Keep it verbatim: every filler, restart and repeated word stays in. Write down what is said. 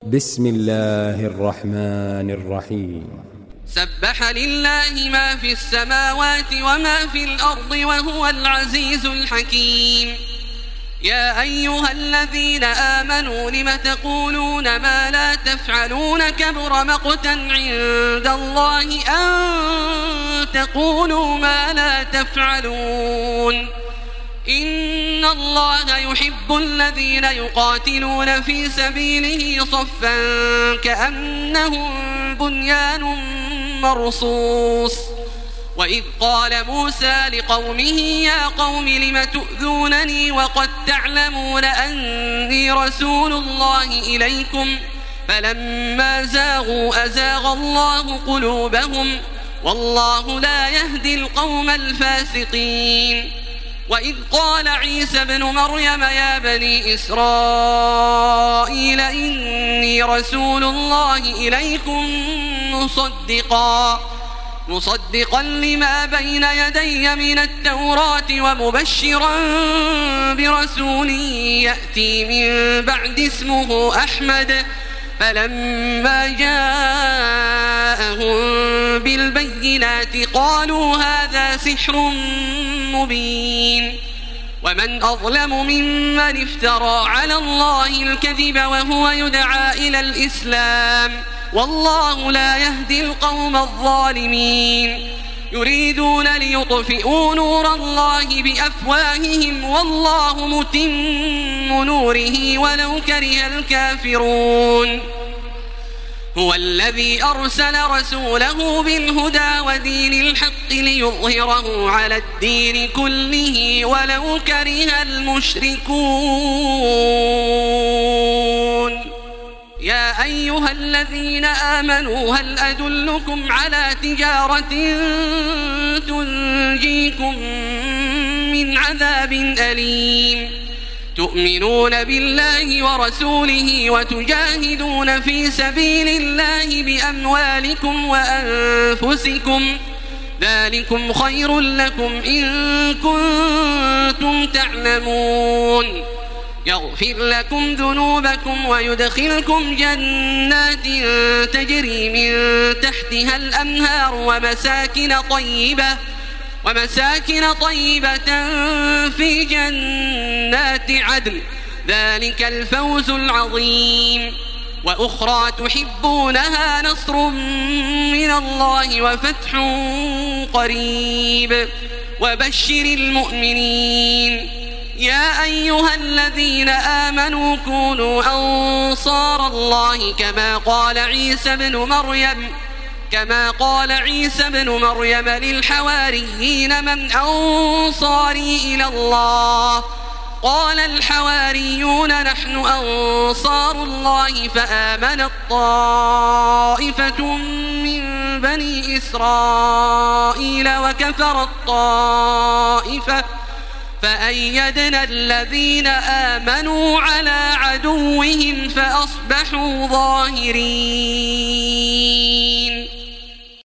بسم الله الرحمن الرحيم. سبح لله ما في السماوات وما في الأرض وهو العزيز الحكيم. يا أيها الذين آمنوا لم تقولون ما لا تفعلون؟ كبر مقتا عند الله أن تقولوا ما لا تفعلون. إن الله يحب الذين يقاتلون في سبيله صفا كأنهم بنيان مرصوص. وإذ قال موسى لقومه يا قوم لم تؤذونني وقد تعلمون أني رسول الله إليكم فلما زاغوا أزاغ الله قلوبهم والله لا يهدي القوم الفاسقين. وإذ قال عيسى ابن مريم يا بني إسرائيل إني رسول الله إليكم مصدقا مصدقا لما بين يدي من التوراة ومبشرا برسول يأتي من بعد اسمه أحمد. فلما جاءهم بالبينات قالوا هذا سحر مبين. ومن أظلم ممن افترى على الله الكذب وهو يدعى إلى الإسلام والله لا يهدي القوم الظالمين. يريدون ليطفئوا نور الله بأفواههم والله متم نوره ولو كره الكافرون. هو الذي أرسل رسوله بالهدى ودين الحق ليظهره على الدين كله ولو كره المشركون. يا أيها الذين آمنوا هل أدلكم على تجارة تنجيكم من عذاب أليم؟ تؤمنون بالله ورسوله وتجاهدون في سبيل الله بأموالكم وأنفسكم ذلكم خير لكم إن كنتم تعلمون. يغفر لكم ذنوبكم ويدخلكم جنات تجري من تحتها الأنهار ومساكن طيبة ومساكن طيبة في جنات عدن ذلك الفوز العظيم. وأخرى تحبونها نصر من الله وفتح قريب وبشر المؤمنين. يا أيها الذين آمنوا كونوا أنصار الله كما قال عيسى بن مريم كما قال عيسى بن مريم للحواريين من أنصاري إلى الله؟ قال الحواريون نحن أنصار الله فآمنت طائفة من بني إسرائيل وكفرت طائفة فأيدنا الذين آمنوا على عدوهم فأصبحوا ظاهرين.